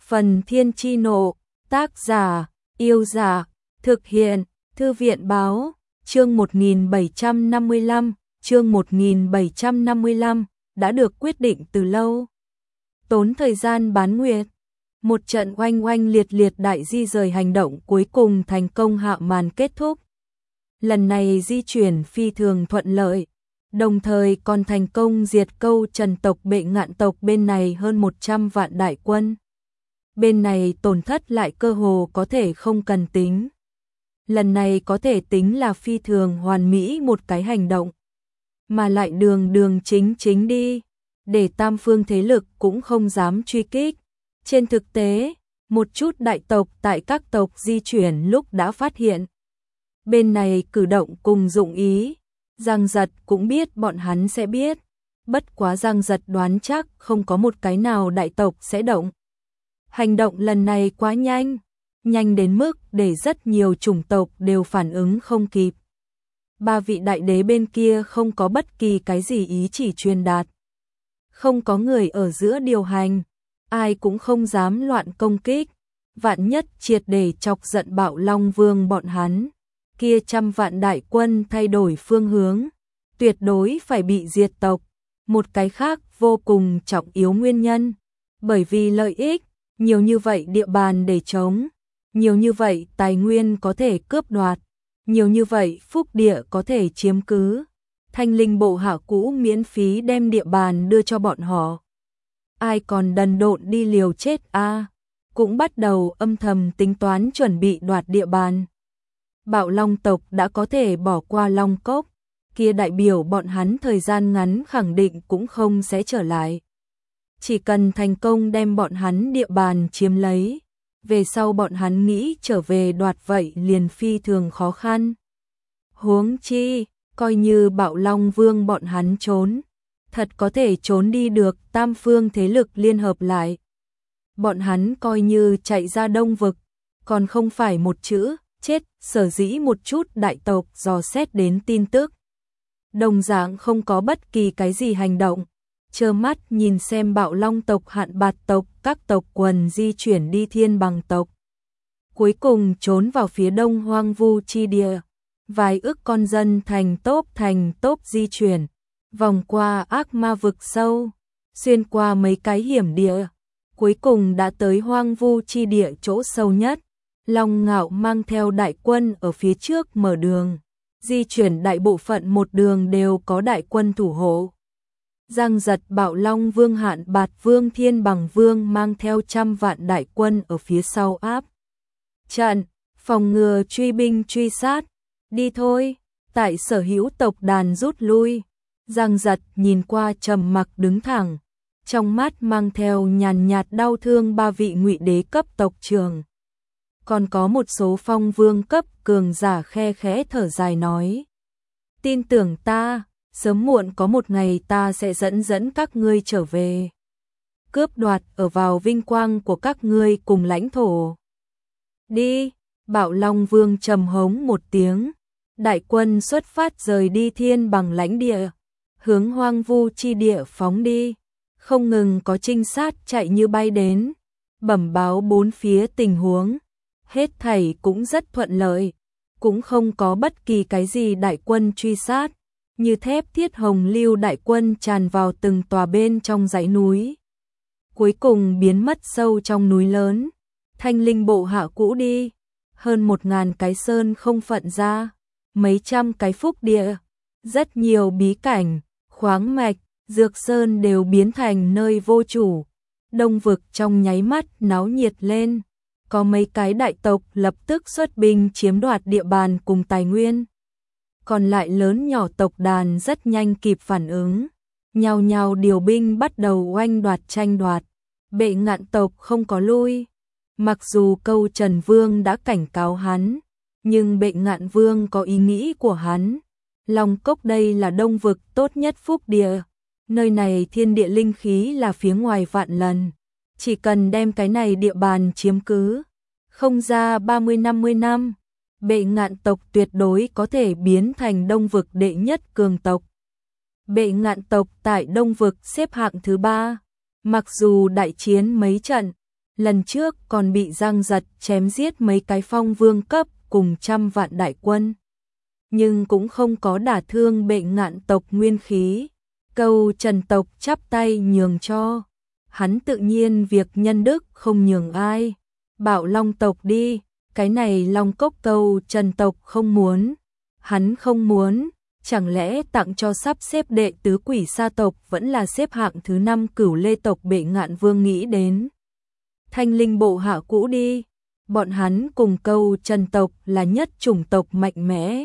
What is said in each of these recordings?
Phần Thiên Chi Nộ, tác giả, Yêu Giả, thực hiện, Thư viện Báo, chương 1755, đã được quyết định từ lâu. Tốn thời gian bán nguyệt, một trận oanh oanh liệt liệt đại di rời hành động cuối cùng thành công hạ màn kết thúc. Lần này di chuyển phi thường thuận lợi, đồng thời còn thành công diệt câu Trần tộc Bệ Ngạn tộc bên này hơn 100 vạn đại quân. Bên này tổn thất lại cơ hồ có thể không cần tính. Lần này có thể tính là phi thường hoàn mỹ một cái hành động, mà lại đường chính đi, để tam phương thế lực cũng không dám truy kích. Trên thực tế, một chút đại tộc tại các tộc di chuyển lúc đã phát hiện bên này cử động cùng dụng ý, Giang Giật cũng biết bọn hắn sẽ biết, bất quá Giang Giật đoán chắc không có một cái nào đại tộc sẽ động. Hành động lần này quá nhanh, nhanh đến mức để rất nhiều chủng tộc đều phản ứng không kịp. Ba vị đại đế bên kia không có bất kỳ cái gì ý chỉ truyền đạt. Không có người ở giữa điều hành, ai cũng không dám loạn công kích, vạn nhất triệt để chọc giận Bạo Long Vương bọn hắn. Kia trăm vạn đại quân thay đổi phương hướng, tuyệt đối phải bị diệt tộc. Một cái khác vô cùng trọng yếu nguyên nhân, bởi vì lợi ích, nhiều như vậy địa bàn để chống, nhiều như vậy tài nguyên có thể cướp đoạt, nhiều như vậy phúc địa có thể chiếm cứ. Thanh Linh bộ hạ cũ miễn phí đem địa bàn đưa cho bọn họ. Ai còn đần độn đi liều chết a, cũng bắt đầu âm thầm tính toán chuẩn bị đoạt địa bàn. Bạo Long tộc đã có thể bỏ qua Long Cốc, kia đại biểu bọn hắn thời gian ngắn khẳng định cũng không sẽ trở lại. Chỉ cần thành công đem bọn hắn địa bàn chiếm lấy, về sau bọn hắn nghĩ trở về đoạt vậy liền phi thường khó khăn. Huống chi, coi như Bạo Long Vương bọn hắn trốn, thật có thể trốn đi được, tam phương thế lực liên hợp lại. Bọn hắn coi như chạy ra Đông Vực, còn không phải một chữ chết. Sở dĩ một chút đại tộc dò xét đến tin tức, đồng dạng không có bất kỳ cái gì hành động, trơ mắt nhìn xem Bạo Long tộc, Hạn Bạt tộc, các tộc quần di chuyển đi Thiên Bằng tộc. Cuối cùng trốn vào phía đông hoang vu chi địa, vài ức con dân thành tốp di chuyển, vòng qua ác ma vực sâu, xuyên qua mấy cái hiểm địa, cuối cùng đã tới hoang vu chi địa chỗ sâu nhất. Long Ngạo mang theo đại quân ở phía trước mở đường, di chuyển đại bộ phận một đường đều có đại quân thủ hộ. Giang Giật, Bạo Long Vương, Hạn Bạt Vương, Thiên Bằng Vương mang theo trăm vạn đại quân ở phía sau áp trận, phòng ngừa truy binh truy sát. Đi thôi, tại sở hữu tộc đàn rút lui. Giang Giật nhìn qua trầm mặc đứng thẳng, trong mắt mang theo nhàn nhạt đau thương ba vị ngụy đế cấp tộc trưởng. Còn có một số phong vương cấp cường giả khe khẽ thở dài nói: tin tưởng ta, sớm muộn có một ngày ta sẽ dẫn các ngươi trở về, cướp đoạt ở vào vinh quang của các ngươi cùng lãnh thổ. Đi, Bạo Long Vương trầm hống một tiếng, đại quân xuất phát rời đi Thiên Bằng lãnh địa, hướng hoang vu chi địa phóng đi. Không ngừng có trinh sát chạy như bay đến, bẩm báo bốn phía tình huống. Hết thảy cũng rất thuận lợi, cũng không có bất kỳ cái gì đại quân truy sát, như thép thiết hồng lưu đại quân tràn vào từng tòa bên trong dãy núi. Cuối cùng biến mất sâu trong núi lớn. Thanh Linh bộ hạ cũ đi, hơn 1000 cái sơn không phận ra, mấy trăm cái phúc địa, rất nhiều bí cảnh, khoáng mạch, dược sơn đều biến thành nơi vô chủ. Đông Vực trong nháy mắt náo nhiệt lên. Có mấy cái đại tộc lập tức xuất binh chiếm đoạt địa bàn cùng tài nguyên. Còn lại lớn nhỏ tộc đàn rất nhanh kịp phản ứng, nhao nhao điều binh bắt đầu oanh đoạt tranh đoạt. Bệ Ngạn tộc không có lui, mặc dù câu Trần Vương đã cảnh cáo hắn, nhưng Bệ Ngạn Vương có ý nghĩ của hắn. Long Cốc đây là Đông Vực tốt nhất phúc địa, nơi này thiên địa linh khí là phía ngoài vạn lần. Chỉ cần đem cái này địa bàn chiếm cứ, không ra 30-50 năm, Bệ Ngạn tộc tuyệt đối có thể biến thành Đông Vực đệ nhất cường tộc. Bệ Ngạn tộc tại Đông Vực xếp hạng thứ 3, mặc dù đại chiến mấy trận, lần trước còn bị giang giật chém giết mấy cái phong vương cấp cùng trăm vạn đại quân, nhưng cũng không có đả thương Bệ Ngạn tộc nguyên khí. Câu Trần tộc chắp tay nhường cho, hắn tự nhiên việc nhân đức không nhường ai. Bảo Long tộc đi, cái này Long Cốc Câu Trần tộc không muốn, hắn không muốn, chẳng lẽ tặng cho sắp xếp đệ tứ Quỷ Sa tộc vẫn là xếp hạng thứ 5 Cửu Lê tộc. Bệ Ngạn Vương nghĩ đến Thanh Linh bộ hạ cũ đi, bọn hắn cùng Câu Trần tộc là nhất chủng tộc mạnh mẽ.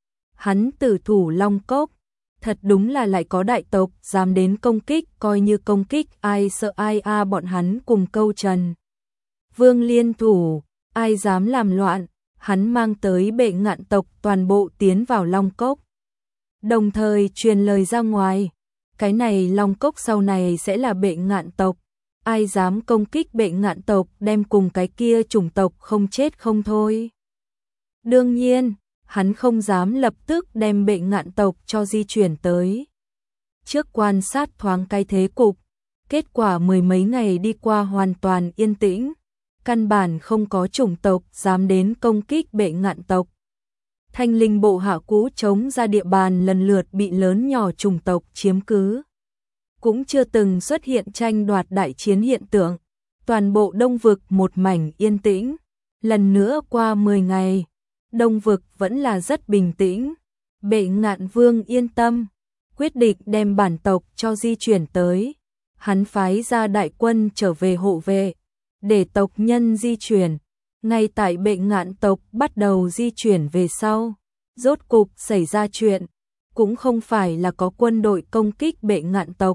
Hắn tử thủ Long Cốc, thật đúng là lại có đại tộc dám đến công kích, coi như công kích ai sợ ai a. Bọn hắn cùng Câu Trần Vương liên thủ, ai dám làm loạn, hắn mang tới Bệ Ngạn tộc toàn bộ tiến vào Long Cốc. Đồng thời truyền lời ra ngoài, cái này Long Cốc sau này sẽ là Bệ Ngạn tộc, ai dám công kích Bệ Ngạn tộc đem cùng cái kia chủng tộc không chết không thôi. Đương nhiên, hắn không dám lập tức đem Bệ Ngạn tộc cho di chuyển tới. Trước quan sát thoáng cái thế cục, kết quả mười mấy ngày đi qua hoàn toàn yên tĩnh, căn bản không có chủng tộc dám đến công kích Bệ Ngạn tộc. Thanh Linh bộ hạ cũ chống ra địa bàn lần lượt bị lớn nhỏ chủng tộc chiếm cứ. Cũng chưa từng xuất hiện tranh đoạt đại chiến hiện tượng, toàn bộ Đông vực một mảnh yên tĩnh. Lần nữa qua 10 ngày, Đông vực vẫn là rất bình tĩnh. Bệ Ngạn Vương yên tâm, quyết định đem bản tộc cho di chuyển tới. Hắn phái ra đại quân trở về hộ vệ, để tộc nhân di chuyển. Ngay tại Bệ Ngạn tộc bắt đầu di chuyển về sau, rốt cục xảy ra chuyện, cũng không phải là có quân đội công kích Bệ Ngạn tộc,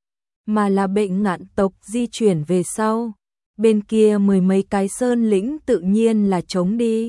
mà là Bệ Ngạn tộc di chuyển về sau, bên kia mười mấy cái sơn lĩnh tự nhiên là trống đi.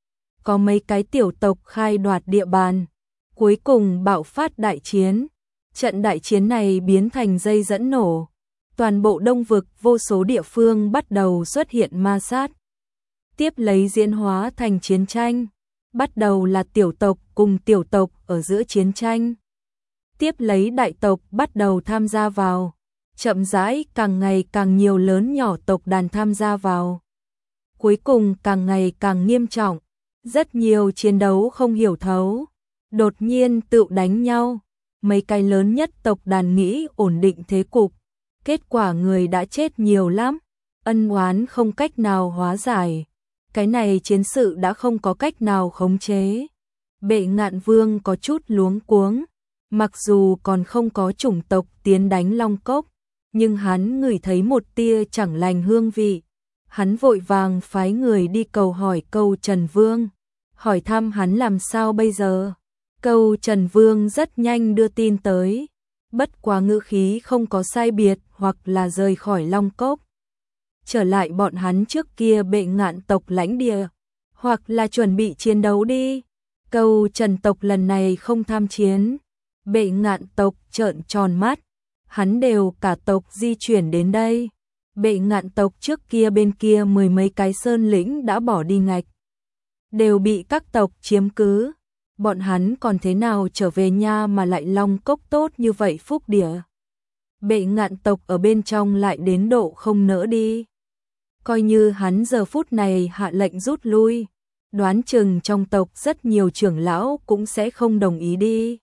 Có mấy cái tiểu tộc khai đoạt địa bàn, cuối cùng bạo phát đại chiến. Trận đại chiến này biến thành dây dẫn nổ, toàn bộ Đông vực vô số địa phương bắt đầu xuất hiện ma sát. Tiếp lấy diễn hóa thành chiến tranh, bắt đầu là tiểu tộc cùng tiểu tộc ở giữa chiến tranh. Tiếp lấy đại tộc bắt đầu tham gia vào, chậm rãi càng ngày càng nhiều lớn nhỏ tộc đàn tham gia vào. Cuối cùng càng ngày càng nghiêm trọng, rất nhiều chiến đấu không hiểu thấu, đột nhiên tự đánh nhau. Mấy cái lớn nhất tộc đàn nghĩ ổn định thế cục, kết quả người đã chết nhiều lắm, ân oán không cách nào hóa giải. Cái này chiến sự đã không có cách nào khống chế. Bệ Ngạn Vương có chút luống cuống, mặc dù còn không có chủng tộc tiến đánh Long Cốc, nhưng hắn ngửi thấy một tia chẳng lành hương vị. Hắn vội vàng phái người đi cầu hỏi Câu Trần Vương, hỏi thăm hắn làm sao bây giờ. Câu Trần Vương rất nhanh đưa tin tới, bất quá ngữ khí không có sai biệt, hoặc là rời khỏi Long Cốc, trở lại bọn hắn trước kia Bệ Ngạn tộc lãnh địa, hoặc là chuẩn bị chiến đấu đi. Câu Trần tộc lần này không tham chiến. Bệ Ngạn tộc trợn tròn mắt, hắn đều cả tộc di chuyển đến đây. Bệ Ngạn tộc trước kia bên kia mười mấy cái sơn lĩnh đã bỏ đi ngạch, đều bị các tộc chiếm cứ. Bọn hắn còn thế nào trở về nha, mà lại Long Cốc tốt như vậy phúc địa. Bệ Ngạn tộc ở bên trong lại đến độ không nỡ đi. Coi như hắn giờ phút này hạ lệnh rút lui, đoán chừng trong tộc rất nhiều trưởng lão cũng sẽ không đồng ý đi.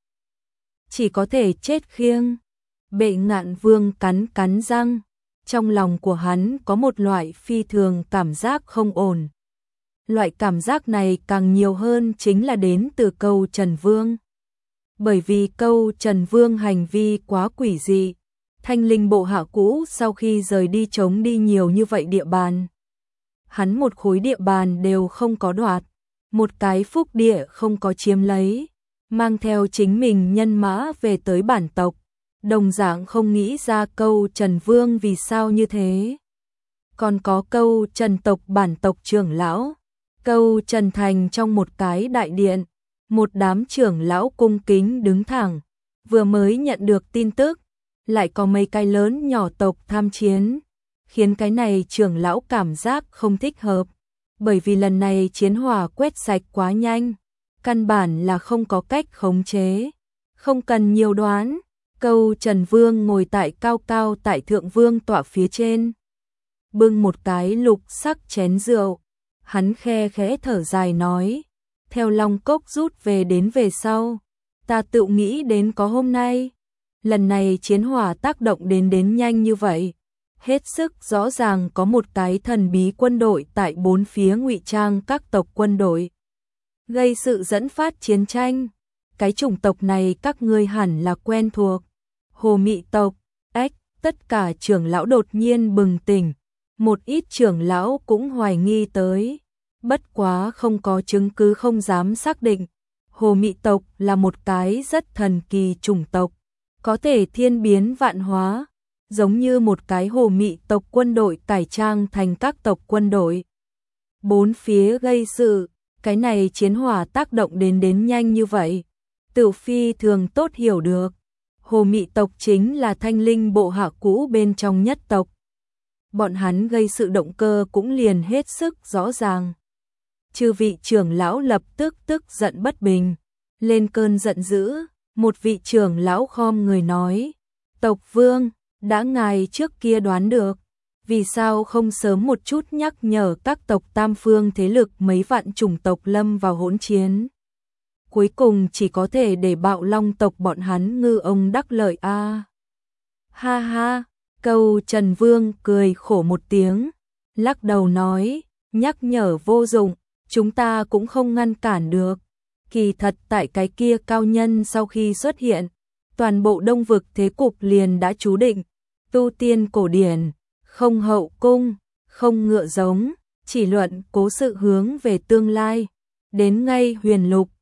Chỉ có thể chết khiêng. Bệ Ngạn Vương cắn cắn răng, trong lòng của hắn có một loại phi thường cảm giác không ổn. Loại cảm giác này càng nhiều hơn chính là đến từ Câu Trần Vương. Bởi vì Câu Trần Vương hành vi quá quỷ dị. Thanh Linh bộ hạ cũ sau khi rời đi chống đi nhiều như vậy địa bàn, hắn một khối địa bàn đều không có đoạt, một cái phúc địa không có chiếm lấy, mang theo chính mình nhân mã về tới bản tộc. Đồng dạng không nghĩ ra Câu Trần Vương vì sao như thế. Còn có Câu Trần tộc bản tộc trưởng lão, Câu Trần Thành trong một cái đại điện, một đám trưởng lão cung kính đứng thẳng, vừa mới nhận được tin tức, lại có mấy cái lớn nhỏ tộc tham chiến, khiến cái này trưởng lão cảm giác không thích hợp, bởi vì lần này chiến hỏa quét sạch quá nhanh, căn bản là không có cách khống chế, không cần nhiều đoán. Câu Trần Vương ngồi tại cao cao tại thượng vương tọa phía trên, bưng một cái lục sắc chén rượu. Hắn khe khẽ thở dài nói, theo Long Cốc rút về đến về sau, ta tự nghĩ đến có hôm nay. Lần này chiến hỏa tác động đến nhanh như vậy, hết sức rõ ràng có một cái thần bí quân đội tại bốn phía ngụy trang các tộc quân đội, gây sự dẫn phát chiến tranh. Cái chủng tộc này các ngươi hẳn là quen thuộc. Hồ Mị tộc. Tất cả trưởng lão đột nhiên bừng tỉnh, một ít trưởng lão cũng hoài nghi tới, bất quá không có chứng cứ không dám xác định. Hồ Mị tộc là một cái rất thần kỳ chủng tộc, có thể thiên biến vạn hóa, giống như một cái Hồ Mị tộc quân đội cải trang thành các tộc quân đội. Bốn phía gây sự, cái này chiến hỏa tác động đến nhanh như vậy, Tử Phi thường tốt hiểu được. Hồ Mị tộc chính là Thanh Linh bộ hạ cũ bên trong nhất tộc. Bọn hắn gây sự động cơ cũng liền hết sức rõ ràng. Chư vị trưởng lão lập tức tức giận bất bình, lên cơn giận dữ. Một vị trưởng lão khom người nói, tộc vương, đã ngài trước kia đoán được, vì sao không sớm một chút nhắc nhở các tộc tam phương thế lực mấy vạn chủng tộc lâm vào hỗn chiến. Cuối cùng chỉ có thể để Bạo Long tộc bọn hắn ngư ông đắc lợi a. Ha ha, Câu Trần Vương cười khổ một tiếng, lắc đầu nói, nhắc nhở vô dụng, chúng ta cũng không ngăn cản được. Kỳ thật tại cái kia cao nhân sau khi xuất hiện, toàn bộ Đông vực thế cục liền đã chú định. Tu tiên cổ điển, không hậu cung, không ngựa giống, chỉ luận cố sự hướng về tương lai. Đến ngay huyền lục,